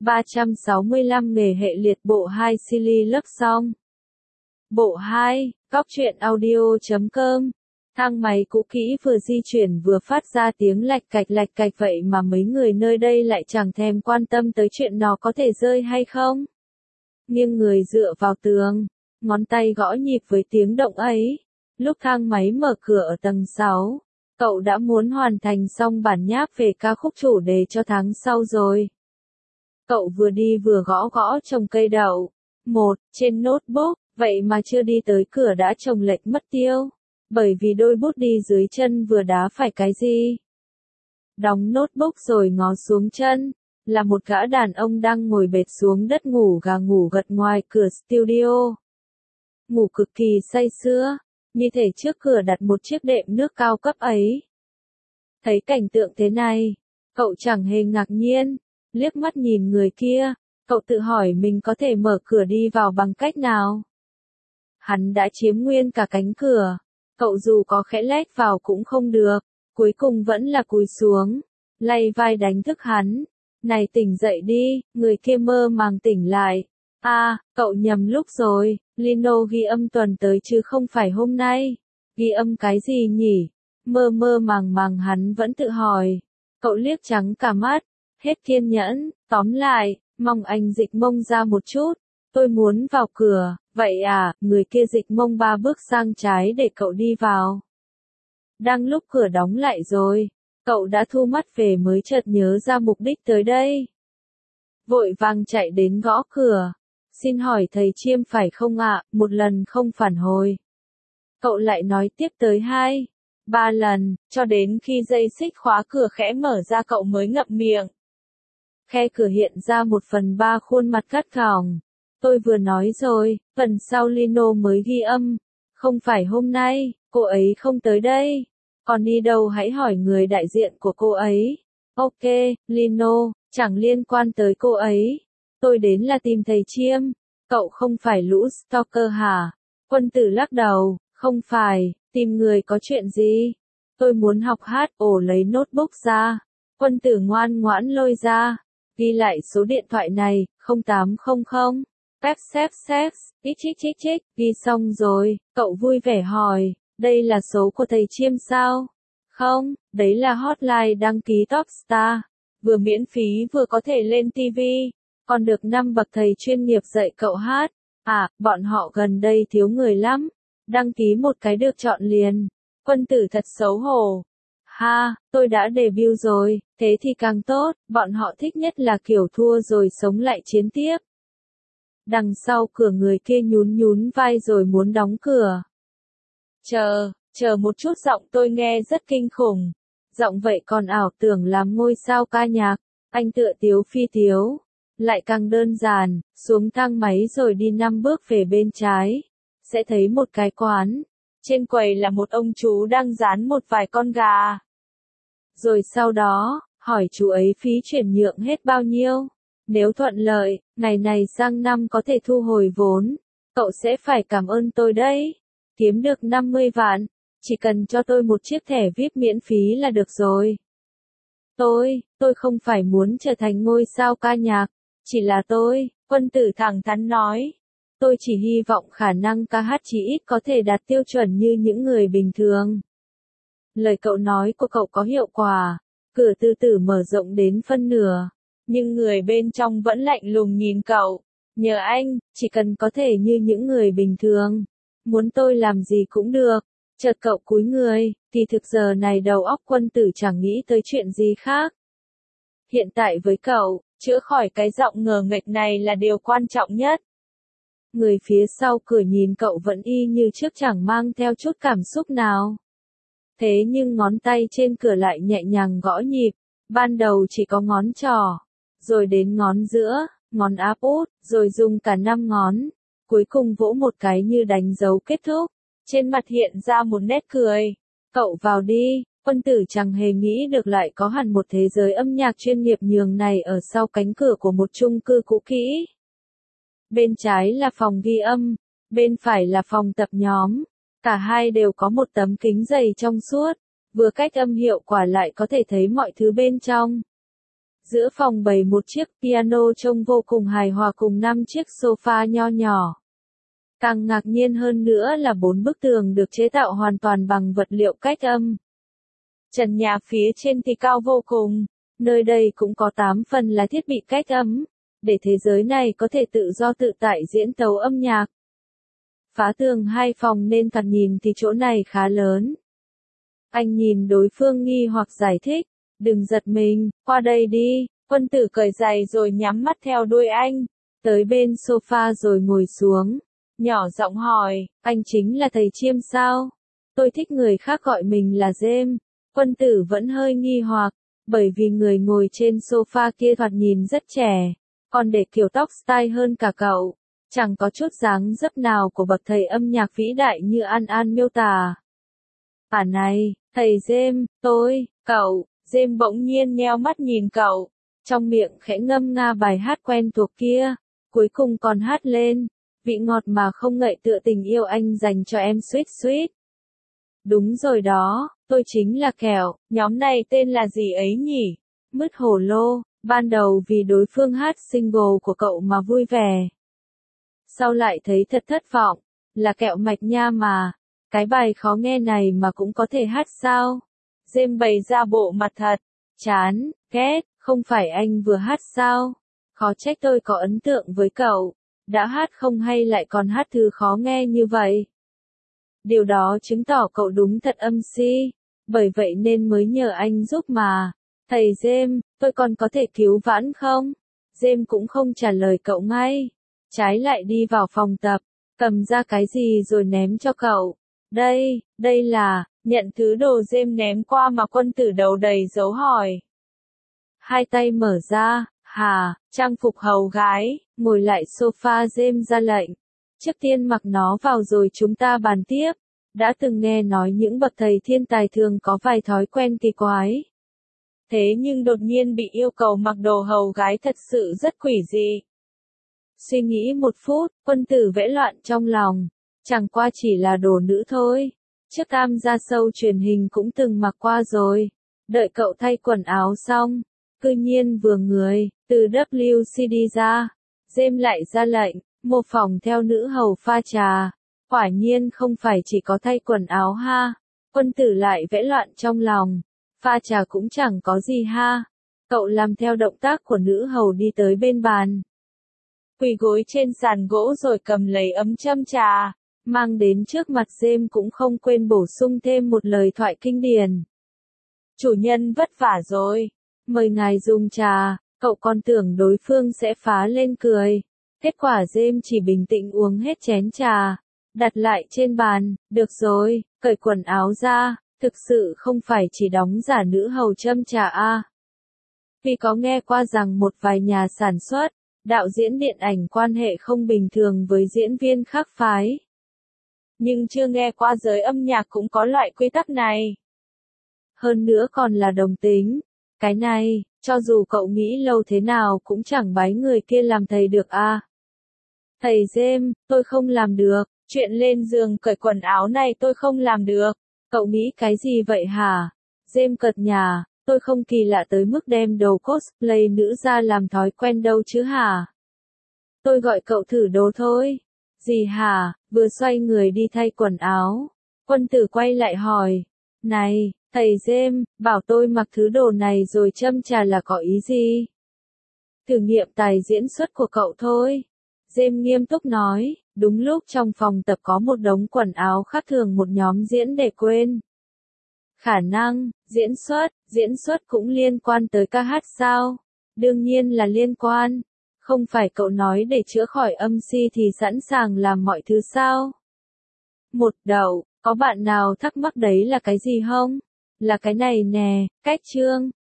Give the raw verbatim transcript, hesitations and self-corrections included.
ba trăm sáu mươi lăm nghề hệ liệt bộ hai Silly lớp xong. Bộ hai, góc truyện audio chấm com. Thang máy cũ kỹ vừa di chuyển vừa phát ra tiếng lạch cạch lạch cạch vậy mà mấy người nơi đây lại chẳng thèm quan tâm tới chuyện nó có thể rơi hay không. Nghiêng người dựa vào tường, ngón tay gõ nhịp với tiếng động ấy. Lúc thang máy mở cửa ở tầng sáu, cậu đã muốn hoàn thành xong bản nháp về ca khúc chủ đề cho tháng sau rồi. Cậu vừa đi vừa gõ gõ trồng cây đậu. Một, trên notebook, vậy mà chưa đi tới cửa đã trồng lệch mất tiêu. Bởi vì đôi bút đi dưới chân vừa đá phải cái gì. Đóng notebook rồi ngó xuống chân, là một gã đàn ông đang ngồi bệt xuống đất ngủ gà ngủ gật ngoài cửa studio. Ngủ cực kỳ say sưa, như thể trước cửa đặt một chiếc đệm nước cao cấp ấy. Thấy cảnh tượng thế này, cậu chẳng hề ngạc nhiên, liếc mắt nhìn người kia, cậu tự hỏi mình có thể mở cửa đi vào bằng cách nào. Hắn đã chiếm nguyên cả cánh cửa, cậu dù có khẽ lách vào cũng không được, cuối cùng vẫn là cúi xuống, lay vai đánh thức hắn. Này tỉnh dậy đi, người kia mơ màng tỉnh lại. À, cậu nhầm lúc rồi, Lino ghi âm tuần tới chứ không phải hôm nay. Ghi âm cái gì nhỉ? Mơ mơ màng màng hắn vẫn tự hỏi. Cậu liếc trắng cả mắt, hết kiên nhẫn, tóm lại, mong anh dịch mông ra một chút. Tôi muốn vào cửa, vậy à, người kia dịch mông ba bước sang trái để cậu đi vào. Đang lúc cửa đóng lại rồi, cậu đã thu mắt về mới chợt nhớ ra mục đích tới đây. Vội vàng chạy đến gõ cửa. Xin hỏi thầy Chiêm phải không ạ, một lần không phản hồi. Cậu lại nói tiếp tới hai, ba lần, cho đến khi dây xích khóa cửa khẽ mở ra cậu mới ngậm miệng. Khe cửa hiện ra một phần ba khuôn mặt gắt gỏng. Tôi vừa nói rồi, phần sau Lino mới ghi âm. Không phải hôm nay, cô ấy không tới đây. Còn đi đâu hãy hỏi người đại diện của cô ấy. Ok, Lino, chẳng liên quan tới cô ấy. Tôi đến là tìm thầy Chiêm. Cậu không phải lũ stalker hả? Quân tử lắc đầu, không phải, tìm người có chuyện gì? Tôi muốn học hát, ổ lấy notebook ra. Quân tử ngoan ngoãn lôi ra. Ghi lại số điện thoại này, không tám không không. Pep xếp xếp, ít chích chích chích, ghi xong rồi, cậu vui vẻ hỏi, đây là số của thầy Chiêm sao? Không, đấy là hotline đăng ký Top Star, vừa miễn phí vừa có thể lên ti vi, còn được năm bậc thầy chuyên nghiệp dạy cậu hát. À, bọn họ gần đây thiếu người lắm, đăng ký một cái được chọn liền. Quân tử thật xấu hổ. Ha, tôi đã debut rồi, thế thì càng tốt, bọn họ thích nhất là kiểu thua rồi sống lại chiến tiếp. Đằng sau cửa người kia nhún nhún vai rồi muốn đóng cửa. Chờ, chờ một chút, giọng tôi nghe rất kinh khủng. Giọng vậy còn ảo tưởng làm ngôi sao ca nhạc. Anh tựa tiếu phi tiếu. Lại càng đơn giản, xuống thang máy rồi đi năm bước về bên trái. Sẽ thấy một cái quán. Trên quầy là một ông chú đang rán một vài con gà. Rồi sau đó, hỏi chú ấy phí chuyển nhượng hết bao nhiêu. Nếu thuận lợi, ngày này sang năm có thể thu hồi vốn, cậu sẽ phải cảm ơn tôi đấy. Kiếm được năm mươi vạn, chỉ cần cho tôi một chiếc thẻ vi ai pi miễn phí là được rồi. Tôi, tôi không phải muốn trở thành ngôi sao ca nhạc, chỉ là tôi, quân tử thẳng thắn nói. Tôi chỉ hy vọng khả năng ca hát chí ít có thể đạt tiêu chuẩn như những người bình thường. Lời cậu nói của cậu có hiệu quả, cửa từ từ mở rộng đến phân nửa. Nhưng người bên trong vẫn lạnh lùng nhìn cậu. Nhờ anh, chỉ cần có thể như những người bình thường. Muốn tôi làm gì cũng được. Chợt cậu cúi người, thì thực giờ này đầu óc quân tử chẳng nghĩ tới chuyện gì khác. Hiện tại với cậu, chữa khỏi cái giọng ngờ nghệch này là điều quan trọng nhất. Người phía sau cửa nhìn cậu vẫn y như trước, chẳng mang theo chút cảm xúc nào. Thế nhưng ngón tay trên cửa lại nhẹ nhàng gõ nhịp. Ban đầu chỉ có ngón trỏ, rồi đến ngón giữa, ngón áp út, rồi dùng cả năm ngón. Cuối cùng vỗ một cái như đánh dấu kết thúc. Trên mặt hiện ra một nét cười. Cậu vào đi. Quân tử chẳng hề nghĩ được lại có hẳn một thế giới âm nhạc chuyên nghiệp nhường này ở sau cánh cửa của một chung cư cũ kỹ. Bên trái là phòng ghi âm, bên phải là phòng tập nhóm. Cả hai đều có một tấm kính dày trong suốt, vừa cách âm hiệu quả lại có thể thấy mọi thứ bên trong. Giữa phòng bày một chiếc piano trông vô cùng hài hòa cùng năm chiếc sofa nho nhỏ. Càng ngạc nhiên hơn nữa là bốn bức tường được chế tạo hoàn toàn bằng vật liệu cách âm. Trần nhà phía trên thì cao vô cùng, nơi đây cũng có tám phần là thiết bị cách âm, để thế giới này có thể tự do tự tại diễn tấu âm nhạc. Phá tường hai phòng nên thoạt nhìn thì chỗ này khá lớn. Anh nhìn đối phương nghi hoặc giải thích, đừng giật mình, qua đây đi. Quân tử cởi giày rồi nhắm mắt theo đuôi anh, tới bên sofa rồi ngồi xuống, nhỏ giọng hỏi, anh chính là thầy Chiêm sao? Tôi thích người khác gọi mình là James. Quân tử vẫn hơi nghi hoặc, bởi vì người ngồi trên sofa kia thoạt nhìn rất trẻ, còn để kiểu tóc style hơn cả cậu, chẳng có chút dáng dấp nào của bậc thầy âm nhạc vĩ đại như An An miêu tả. À này, thầy James, tôi, cậu. James bỗng nhiên nheo mắt nhìn cậu, trong miệng khẽ ngâm nga bài hát quen thuộc kia, cuối cùng còn hát lên, vị ngọt mà không ngậy tựa tình yêu anh dành cho em sweet sweet. Đúng rồi đó, tôi chính là Kẹo, nhóm này tên là gì ấy nhỉ? Mứt hổ lô, ban đầu vì đối phương hát single của cậu mà vui vẻ. Sau lại thấy thật thất vọng, là Kẹo mạch nha mà, cái bài khó nghe này mà cũng có thể hát sao? James bày ra bộ mặt thật, chán, ghét, không phải anh vừa hát sao? Khó trách tôi có ấn tượng với cậu, đã hát không hay lại còn hát thứ khó nghe như vậy. Điều đó chứng tỏ cậu đúng thật âm si, bởi vậy nên mới nhờ anh giúp mà. Thầy James, tôi còn có thể cứu vãn không? James cũng không trả lời cậu ngay, trái lại đi vào phòng tập, cầm ra cái gì rồi ném cho cậu. Đây, đây là, nhận thứ đồ James ném qua mà quân tử đầu đầy dấu hỏi. Hai tay mở ra, hà, trang phục hầu gái, ngồi lại sofa James ra lệnh. Trước tiên mặc nó vào rồi chúng ta bàn tiếp. Đã từng nghe nói những bậc thầy thiên tài thường có vài thói quen kỳ quái. Thế nhưng đột nhiên bị yêu cầu mặc đồ hầu gái thật sự rất quỷ dị. Suy nghĩ một phút, quân tử vẽ loạn trong lòng. Chẳng qua chỉ là đồ nữ thôi. Trước tham gia show truyền hình cũng từng mặc qua rồi. Đợi cậu thay quần áo xong, cư nhiên vừa người, từ W C D ra. James lại ra lệnh, mô phỏng theo nữ hầu pha trà. Quả nhiên không phải chỉ có thay quần áo ha. Quân tử lại vẽ loạn trong lòng. Pha trà cũng chẳng có gì ha. Cậu làm theo động tác của nữ hầu đi tới bên bàn. Quỳ gối trên sàn gỗ rồi cầm lấy ấm châm trà. Mang đến trước mặt James cũng không quên bổ sung thêm một lời thoại kinh điển. Chủ nhân vất vả rồi. Mời ngài dùng trà. Cậu còn tưởng đối phương sẽ phá lên cười. Kết quả James chỉ bình tĩnh uống hết chén trà. Đặt lại trên bàn, được rồi, cởi quần áo ra, thực sự không phải chỉ đóng giả nữ hầu châm trà a. Vì có nghe qua rằng một vài nhà sản xuất, đạo diễn điện ảnh quan hệ không bình thường với diễn viên khác phái. Nhưng chưa nghe qua giới âm nhạc cũng có loại quy tắc này. Hơn nữa còn là đồng tính. Cái này, cho dù cậu nghĩ lâu thế nào cũng chẳng bái người kia làm thầy được a. Thầy James, tôi không làm được. Chuyện lên giường cởi quần áo này tôi không làm được. Cậu nghĩ cái gì vậy hả? James cợt nhả, tôi không kỳ lạ tới mức đem đồ cosplay nữ ra làm thói quen đâu chứ hả? Tôi gọi cậu thử đồ thôi. Gì hả? Vừa xoay người đi thay quần áo. Quân tử quay lại hỏi. Này, thầy James, bảo tôi mặc thứ đồ này rồi châm trà là có ý gì? Thử nghiệm tài diễn xuất của cậu thôi. James nghiêm túc nói. Đúng lúc trong phòng tập có một đống quần áo khác thường một nhóm diễn để quên. Khả năng, diễn xuất, diễn xuất cũng liên quan tới ca hát sao? Đương nhiên là liên quan. Không phải cậu nói để chữa khỏi âm si thì sẵn sàng làm mọi thứ sao? Một đầu, có bạn nào thắc mắc đấy là cái gì không? Là cái này nè, cách chương.